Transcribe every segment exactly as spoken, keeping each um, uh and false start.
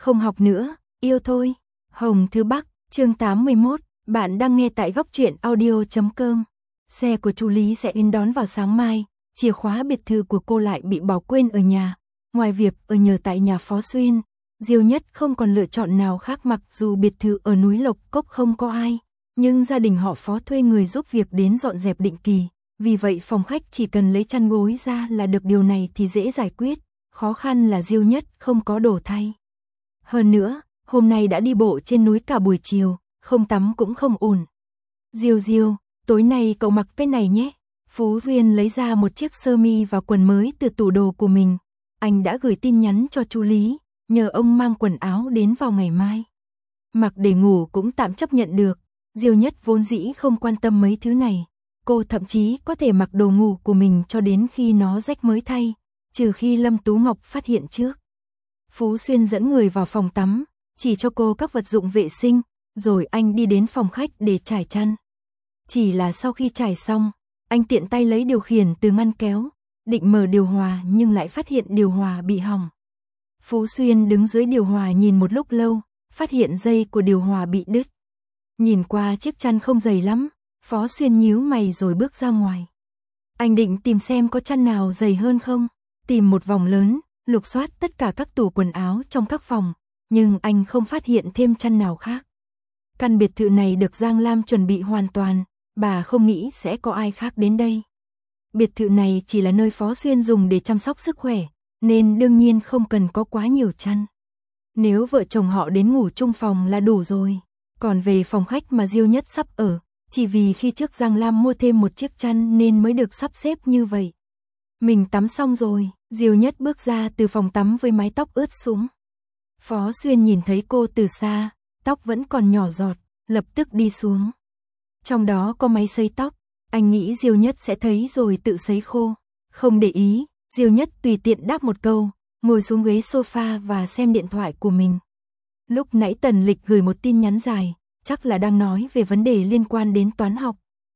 Không học nữa, yêu thôi. Hồng Thư Bắc, chương tám mươi mốt, bạn đang nghe tại góc truyện audio chấm com. Xe của chú Lý sẽ đến đón vào sáng mai, chìa khóa biệt thự của cô lại bị bỏ quên ở nhà. Ngoài việc ở nhờ tại nhà Phó Xuyên, Diêu Nhất không còn lựa chọn nào khác, mặc dù biệt thự ở núi Lộc Cốc không có ai, nhưng gia đình họ Phó thuê người giúp việc đến dọn dẹp định kỳ. Vì vậy phòng khách chỉ cần lấy chăn gối ra là được, điều này thì dễ giải quyết, khó khăn là Diêu Nhất không có đồ thay. Hơn nữa, hôm nay đã đi bộ trên núi cả buổi chiều, không tắm cũng không ổn. Diêu Diêu, tối nay cậu mặc cái này nhé. Phú Duyên lấy ra một chiếc sơ mi và quần mới từ tủ đồ của mình. Anh đã gửi tin nhắn cho chú Lý, nhờ ông mang quần áo đến vào ngày mai. Mặc để ngủ cũng tạm chấp nhận được, Diêu Nhất vốn dĩ không quan tâm mấy thứ này. Cô thậm chí có thể mặc đồ ngủ của mình cho đến khi nó rách mới thay, trừ khi Lâm Tú Ngọc phát hiện trước. Phú Xuyên dẫn người vào phòng tắm, chỉ cho cô các vật dụng vệ sinh, rồi anh đi đến phòng khách để trải chăn. Chỉ là sau khi trải xong, anh tiện tay lấy điều khiển từ ngăn kéo, định mở điều hòa nhưng lại phát hiện điều hòa bị hỏng. Phú Xuyên đứng dưới điều hòa nhìn một lúc lâu, phát hiện dây của điều hòa bị đứt. Nhìn qua chiếc chăn không dày lắm, Phó Xuyên nhíu mày rồi bước ra ngoài. Anh định tìm xem có chăn nào dày hơn không, tìm một vòng lớn, lục soát tất cả các tủ quần áo trong các phòng, nhưng anh không phát hiện thêm chăn nào khác. Căn biệt thự này được Giang Lam chuẩn bị hoàn toàn, bà không nghĩ sẽ có ai khác đến đây. Biệt thự này chỉ là nơi Phó Xuyên dùng để chăm sóc sức khỏe, nên đương nhiên không cần có quá nhiều chăn. Nếu vợ chồng họ đến ngủ chung phòng là đủ rồi. Còn về phòng khách mà Diêu Nhất sắp ở, chỉ vì khi trước Giang Lam mua thêm một chiếc chăn nên mới được sắp xếp như vậy. Mình tắm xong rồi, Diêu Nhất bước ra từ phòng tắm với mái tóc ướt sũng. Phó Xuyên nhìn thấy cô từ xa, tóc vẫn còn nhỏ giọt, lập tức đi xuống. Trong đó có máy sấy tóc, anh nghĩ Diêu Nhất sẽ thấy rồi tự sấy khô. Không để ý, Diêu Nhất tùy tiện đáp một câu, ngồi xuống ghế sofa và xem điện thoại của mình. Lúc nãy Tần Lịch gửi một tin nhắn dài, chắc là đang nói về vấn đề liên quan đến toán học.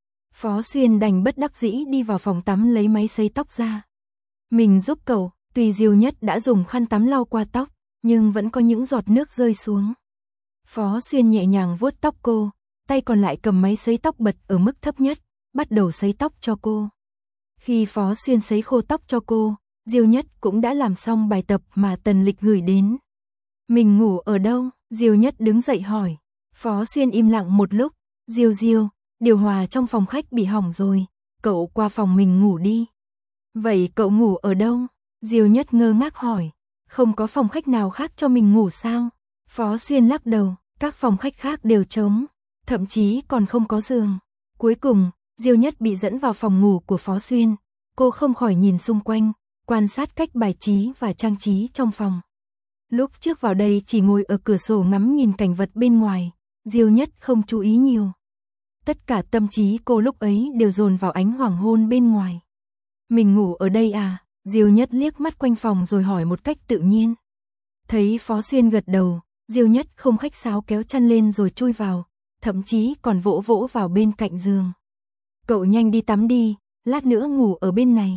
Phó Xuyên đành bất đắc dĩ đi vào phòng tắm lấy máy sấy tóc ra. Mình giúp cậu, tuy Diêu Nhất đã dùng khăn tắm lau qua tóc, nhưng vẫn có những giọt nước rơi xuống. Phó Xuyên nhẹ nhàng vuốt tóc cô, tay còn lại cầm máy sấy tóc bật ở mức thấp nhất, bắt đầu sấy tóc cho cô. Khi Phó Xuyên sấy khô tóc cho cô, Diêu Nhất cũng đã làm xong bài tập mà Tần Lịch gửi đến. Mình ngủ ở đâu? Diêu Nhất đứng dậy hỏi. Phó Xuyên im lặng một lúc. Diêu Diêu, điều hòa trong phòng khách bị hỏng rồi, cậu qua phòng mình ngủ đi. Vậy cậu ngủ ở đâu? Diêu Nhất ngơ ngác hỏi. Không có phòng khách nào khác cho mình ngủ sao? Phó Xuyên lắc đầu, các phòng khách khác đều trống, thậm chí còn không có giường. Cuối cùng, Diêu Nhất bị dẫn vào phòng ngủ của Phó Xuyên. Cô không khỏi nhìn xung quanh, quan sát cách bài trí và trang trí trong phòng. Lúc trước vào đây chỉ ngồi ở cửa sổ ngắm nhìn cảnh vật bên ngoài, Diêu Nhất không chú ý nhiều. Tất cả tâm trí cô lúc ấy đều dồn vào ánh hoàng hôn bên ngoài. Mình ngủ ở đây à? Diêu Nhất liếc mắt quanh phòng rồi hỏi một cách tự nhiên. Thấy Phó Xuyên gật đầu, Diêu Nhất không khách sáo kéo chăn lên rồi chui vào, thậm chí còn vỗ vỗ vào bên cạnh giường. Cậu nhanh đi tắm đi, lát nữa ngủ ở bên này.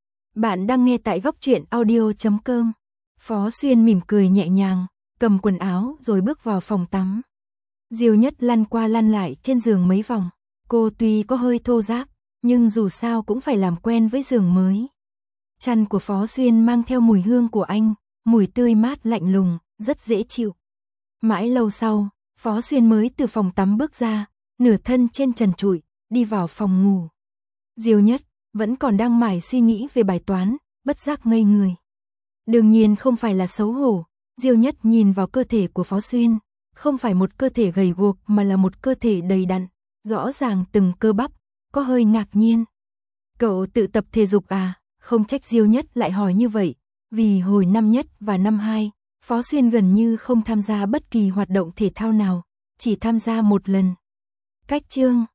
Bạn đang nghe tại góc truyện audio chấm com. Phó Xuyên mỉm cười nhẹ nhàng, cầm quần áo rồi bước vào phòng tắm. Diêu Nhất lăn qua lăn lại trên giường mấy vòng. Cô tuy có hơi thô ráp, nhưng dù sao cũng phải làm quen với giường mới. Chăn của Phó Xuyên mang theo mùi hương của anh, mùi tươi mát lạnh lùng, rất dễ chịu. Mãi lâu sau, Phó Xuyên mới từ phòng tắm bước ra, nửa thân trên trần trụi, đi vào phòng ngủ. Diêu Nhất vẫn còn đang mải suy nghĩ về bài toán, bất giác ngây người. Đương nhiên không phải là xấu hổ, Diêu Nhất nhìn vào cơ thể của Phó Xuyên, không phải một cơ thể gầy guộc mà là một cơ thể đầy đặn, rõ ràng từng cơ bắp, có hơi ngạc nhiên. Cậu tự tập thể dục à? Không trách Diêu Nhất lại hỏi như vậy, vì hồi năm nhất và năm hai, Phó Xuyên gần như không tham gia bất kỳ hoạt động thể thao nào, chỉ tham gia một lần. Cách chương